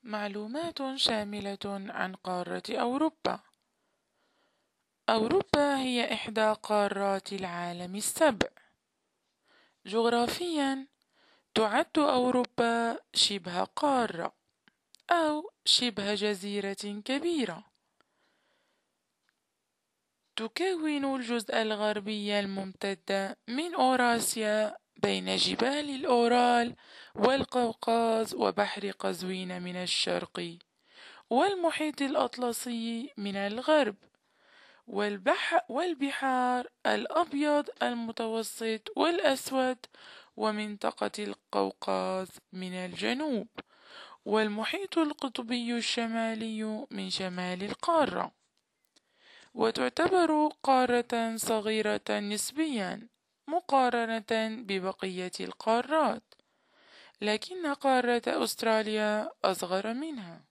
معلومات شاملة عن قارة أوروبا. أوروبا هي إحدى قارات العالم السبع. جغرافيا تعد أوروبا شبه قارة أو شبه جزيرة كبيرة، تكون الجزء الغربي الممتد من أوراسيا بين جبال الأورال والقوقاز وبحر قزوين من الشرق والمحيط الأطلسي من الغرب والبحار الأبيض المتوسط والأسود ومنطقة القوقاز من الجنوب والمحيط القطبي الشمالي من شمال القارة. وتعتبر قارة صغيرة نسبيا مقارنة ببقية القارات، لكن قارة أستراليا أصغر منها.